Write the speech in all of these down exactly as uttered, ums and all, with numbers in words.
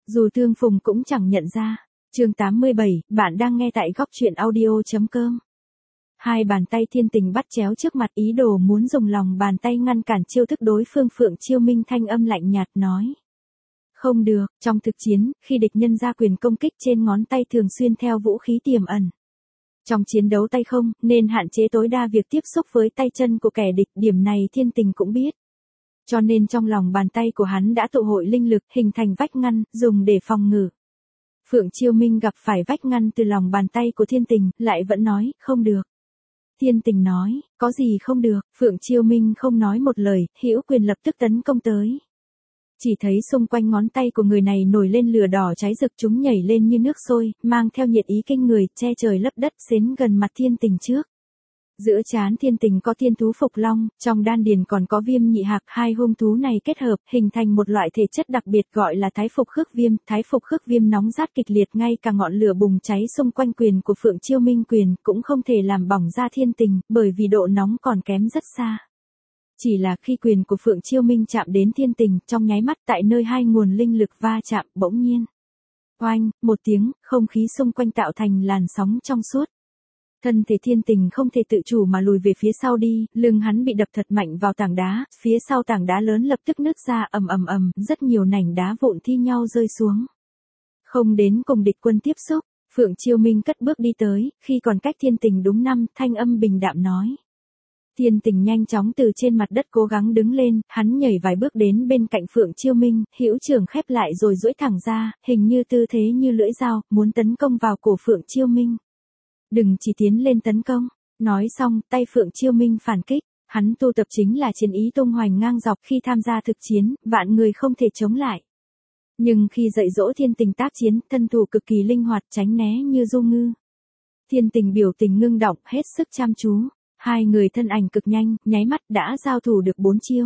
Dù tương phùng cũng chẳng nhận ra. Chương tám mươi bảy, bạn đang nghe tại góc truyện audio.com. Hai bàn tay Thiên Tình bắt chéo trước mặt, ý đồ muốn dùng lòng bàn tay ngăn cản chiêu thức đối phương. Phượng Chiêu Minh thanh âm lạnh nhạt nói. Không được, trong thực chiến, khi địch nhân ra quyền công kích trên ngón tay thường xuyên theo vũ khí tiềm ẩn. Trong chiến đấu tay không, nên hạn chế tối đa việc tiếp xúc với tay chân của kẻ địch, điểm này Thiên Tình cũng biết. Cho nên trong lòng bàn tay của hắn đã tụ hội linh lực, hình thành vách ngăn, dùng để phòng ngự. Phượng Chiêu Minh gặp phải vách ngăn từ lòng bàn tay của Thiên Tình, lại vẫn nói, không được. Thiên Tình nói, có gì không được. Phượng Chiêu Minh không nói một lời, hữu quyền lập tức tấn công tới. Chỉ thấy xung quanh ngón tay của người này nổi lên lửa đỏ cháy rực, chúng nhảy lên như nước sôi, mang theo nhiệt ý kinh người, che trời lấp đất, xến gần mặt Thiên Tình trước. Giữa trán Thiên Tình có thiên thú Phục Long, trong đan điền còn có Viêm Nhị Hạc, hai hung thú này kết hợp, hình thành một loại thể chất đặc biệt gọi là Thái Phục Khước Viêm. Thái Phục Khước Viêm nóng rát kịch liệt, ngay cả ngọn lửa bùng cháy xung quanh quyền của Phượng Chiêu Minh quyền cũng không thể làm bỏng da Thiên Tình, bởi vì độ nóng còn kém rất xa. Chỉ là khi quyền của Phượng Chiêu Minh chạm đến Thiên Tình, trong nháy mắt tại nơi hai nguồn linh lực va chạm, bỗng nhiên. Oanh, một tiếng, không khí xung quanh tạo thành làn sóng trong suốt. Thân thể Thiên Tình không thể tự chủ mà lùi về phía sau đi, lưng hắn bị đập thật mạnh vào tảng đá, phía sau tảng đá lớn lập tức nứt ra, ầm ầm ầm, rất nhiều mảnh đá vụn thi nhau rơi xuống. Không đến cùng địch quân tiếp xúc, Phượng Chiêu Minh cất bước đi tới, khi còn cách Thiên Tình đúng năm, thanh âm bình đạm nói. Thiên Tình nhanh chóng từ trên mặt đất cố gắng đứng lên, hắn nhảy vài bước đến bên cạnh Phượng Chiêu Minh, hữu trưởng khép lại rồi duỗi thẳng ra, hình như tư thế như lưỡi dao, muốn tấn công vào cổ Phượng Chiêu Minh. Đừng chỉ tiến lên tấn công. Nói xong, tay Phượng Chiêu Minh phản kích. Hắn tu tập chính là chiến ý tung hoành ngang dọc, khi tham gia thực chiến, vạn người không thể chống lại. Nhưng khi dạy dỗ Thiên Tình tác chiến, thân thủ cực kỳ linh hoạt, tránh né như du ngư. Thiên Tình biểu tình ngưng động, hết sức chăm chú. Hai người thân ảnh cực nhanh, nháy mắt đã giao thủ được bốn chiêu.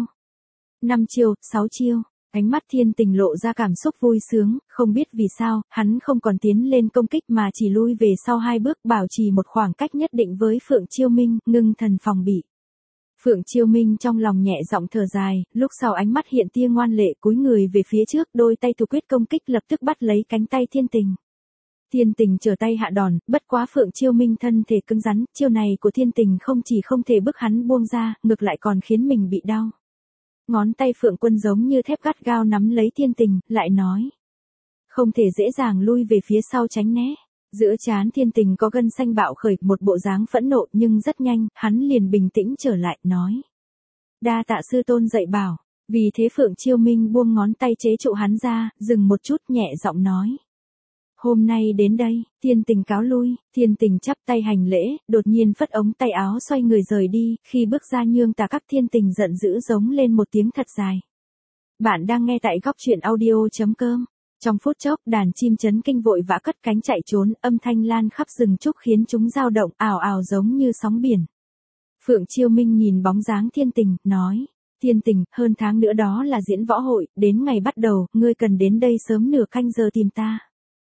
Năm chiêu, sáu chiêu. Ánh mắt Thiên Tình lộ ra cảm xúc vui sướng, không biết vì sao, hắn không còn tiến lên công kích mà chỉ lui về sau hai bước, bảo trì một khoảng cách nhất định với Phượng Chiêu Minh, ngưng thần phòng bị. Phượng Chiêu Minh trong lòng nhẹ giọng thở dài, lúc sau ánh mắt hiện tia ngoan lệ, cúi người về phía trước, đôi tay thủ quyết công kích lập tức bắt lấy cánh tay Thiên Tình. Thiên Tình trở tay hạ đòn, bất quá Phượng Chiêu Minh thân thể cứng rắn, chiêu này của Thiên Tình không chỉ không thể bức hắn buông ra, ngược lại còn khiến mình bị đau. Ngón tay Phượng Quân giống như thép gắt gao nắm lấy Thiên Tình, lại nói. Không thể dễ dàng lui về phía sau tránh né. Giữa trán Thiên Tình có gân xanh bạo khởi, một bộ dáng phẫn nộ nhưng rất nhanh, hắn liền bình tĩnh trở lại, nói. Đa tạ sư tôn dạy bảo. Vì thế Phượng Chiêu Minh buông ngón tay chế trụ hắn ra, dừng một chút, nhẹ giọng nói. Hôm nay đến đây, Thiên Tình cáo lui. Thiên Tình chắp tay hành lễ, đột nhiên phất ống tay áo xoay người rời đi, khi bước ra nhương tà các Thiên Tình giận dữ giống lên một tiếng thật dài. Bạn đang nghe tại góc truyện audio.com. Trong phút chốc, đàn chim chấn kinh vội vã cất cánh chạy trốn, âm thanh lan khắp rừng trúc khiến chúng dao động, ào ào giống như sóng biển. Phượng Chiêu Minh nhìn bóng dáng Thiên Tình, nói. Thiên Tình, hơn tháng nữa đó là diễn võ hội, đến ngày bắt đầu, ngươi cần đến đây sớm nửa canh giờ tìm ta.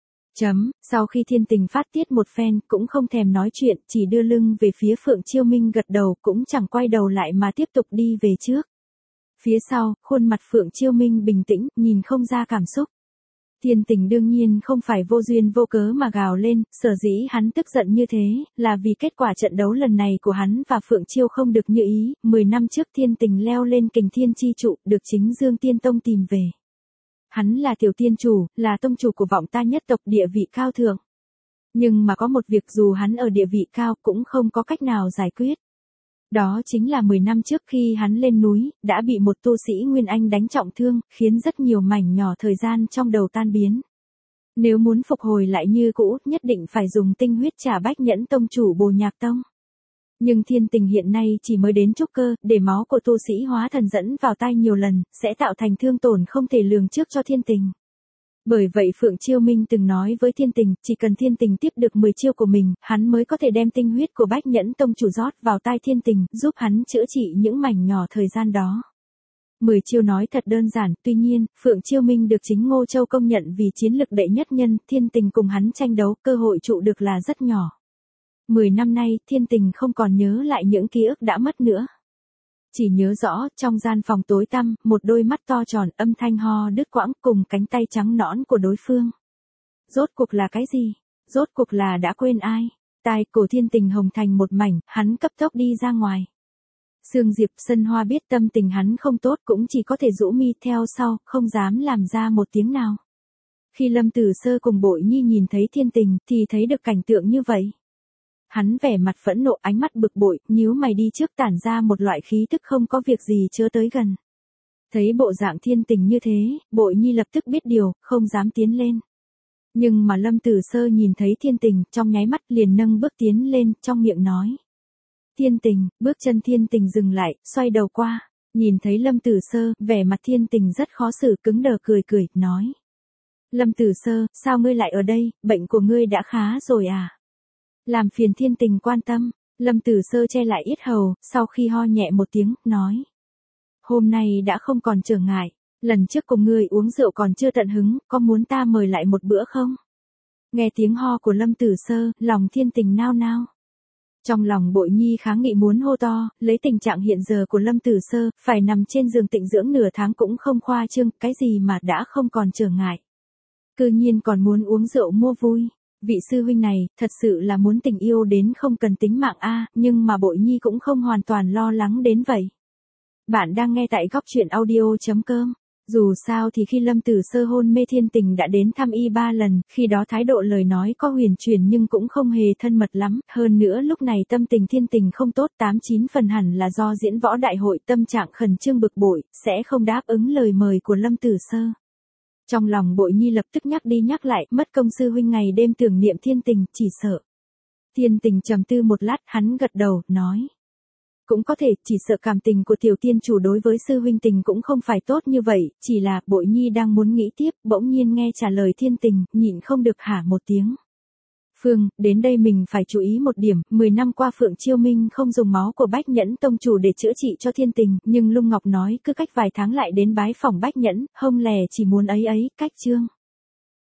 Chấm, sau khi Thiên Tình phát tiết một phen, cũng không thèm nói chuyện, chỉ đưa lưng về phía Phượng Chiêu Minh gật đầu, cũng chẳng quay đầu lại mà tiếp tục đi về trước. Phía sau, khuôn mặt Phượng Chiêu Minh bình tĩnh, nhìn không ra cảm xúc. Thiên Tình đương nhiên không phải vô duyên vô cớ mà gào lên, sở dĩ hắn tức giận như thế, là vì kết quả trận đấu lần này của hắn và Phượng Chiêu không được như ý. Mười năm trước Thiên Tình leo lên kình thiên chi trụ, được chính Dương Tiên Tông tìm về. Hắn là tiểu tiên chủ, là tông chủ của vọng ta nhất tộc, địa vị cao thượng. Nhưng mà có một việc dù hắn ở địa vị cao cũng không có cách nào giải quyết. Đó chính là mười năm trước khi hắn lên núi, đã bị một tu sĩ Nguyên Anh đánh trọng thương, khiến rất nhiều mảnh nhỏ thời gian trong đầu tan biến. Nếu muốn phục hồi lại như cũ, nhất định phải dùng tinh huyết trả Bách Nhẫn tông chủ Bồ Nhạc Tông. Nhưng Thiên Tình hiện nay chỉ mới đến trúc cơ, để máu của tu sĩ hóa thần dẫn vào tai nhiều lần, sẽ tạo thành thương tổn không thể lường trước cho Thiên Tình. Bởi vậy Phượng Chiêu Minh từng nói với Thiên Tình, chỉ cần Thiên Tình tiếp được mười chiêu của mình, hắn mới có thể đem tinh huyết của Bách Nhẫn tông chủ rót vào tai Thiên Tình, giúp hắn chữa trị những mảnh nhỏ thời gian đó. mười chiêu nói thật đơn giản, tuy nhiên, Phượng Chiêu Minh được chính Ngô Châu công nhận vì chiến lực đệ nhất nhân, Thiên Tình cùng hắn tranh đấu, cơ hội trụ được là rất nhỏ. Mười năm nay, Thiên Tình không còn nhớ lại những ký ức đã mất nữa. Chỉ nhớ rõ, trong gian phòng tối tăm, một đôi mắt to tròn, âm thanh ho đứt quãng, cùng cánh tay trắng nõn của đối phương. Rốt cuộc là cái gì? Rốt cuộc là đã quên ai? Tai cổ Thiên Tình hồng thành một mảnh, hắn cấp tốc đi ra ngoài. Sương Diệp Sân Hoa biết tâm tình hắn không tốt cũng chỉ có thể rũ mi theo sau, không dám làm ra một tiếng nào. Khi Lâm Tử Sơ cùng Bội Nhi nhìn thấy Thiên Tình, thì thấy được cảnh tượng như vậy. Hắn vẻ mặt phẫn nộ, ánh mắt bực bội, nhíu mày đi trước, tản ra một loại khí tức không có việc gì chớ tới gần. Thấy bộ dạng Thiên Tình như thế, Bội Nhi lập tức biết điều, không dám tiến lên. Nhưng mà Lâm Tử Sơ nhìn thấy Thiên Tình, trong nháy mắt liền nâng bước tiến lên, trong miệng nói. Thiên Tình, bước chân Thiên Tình dừng lại, xoay đầu qua, nhìn thấy Lâm Tử Sơ, vẻ mặt Thiên Tình rất khó xử, cứng đờ cười cười, nói. Lâm Tử Sơ, sao ngươi lại ở đây, bệnh của ngươi đã khá rồi à? Làm phiền Thiên Tình quan tâm, Lâm Tử Sơ che lại yết hầu, sau khi ho nhẹ một tiếng, nói. Hôm nay đã không còn trở ngại, lần trước cùng ngươi uống rượu còn chưa tận hứng, có muốn ta mời lại một bữa không? Nghe tiếng ho của Lâm Tử Sơ, lòng Thiên Tình nao nao. Trong lòng Bội Nhi kháng nghị muốn hô to, lấy tình trạng hiện giờ của Lâm Tử Sơ, phải nằm trên giường tịnh dưỡng nửa tháng cũng không khoa trương, cái gì mà đã không còn trở ngại. Cư nhiên còn muốn uống rượu mua vui. Vị sư huynh này, thật sự là muốn tình yêu đến không cần tính mạng a, nhưng mà Bội Nhi cũng không hoàn toàn lo lắng đến vậy. Bạn đang nghe tại góc truyện audio chấm com. Dù sao thì khi Lâm Tử Sơ hôn mê Thiên Tình đã đến thăm y ba lần, khi đó thái độ lời nói có huyền truyền nhưng cũng không hề thân mật lắm, hơn nữa lúc này tâm tình Thiên Tình không tốt, tám chín phần hẳn là do diễn võ đại hội, tâm trạng khẩn trương bực bội, sẽ không đáp ứng lời mời của Lâm Tử Sơ. Trong lòng Bội Nhi lập tức nhắc đi nhắc lại, mất công sư huynh ngày đêm tưởng niệm Thiên Tình, chỉ sợ. Thiên Tình trầm tư một lát, hắn gật đầu, nói. Cũng có thể, chỉ sợ cảm tình của tiểu tiên chủ đối với sư huynh Tình cũng không phải tốt như vậy, chỉ là Bội Nhi đang muốn nghĩ tiếp, bỗng nhiên nghe trả lời Thiên Tình, nhịn không được hả một tiếng. Phương, đến đây mình phải chú ý một điểm, mười năm qua Phượng Chiêu Minh không dùng máu của Bách Nhẫn tông chủ để chữa trị cho Thiên Tình, nhưng Lung Ngọc nói cứ cách vài tháng lại đến bái phòng Bách Nhẫn, hông lè chỉ muốn ấy ấy, cách chương.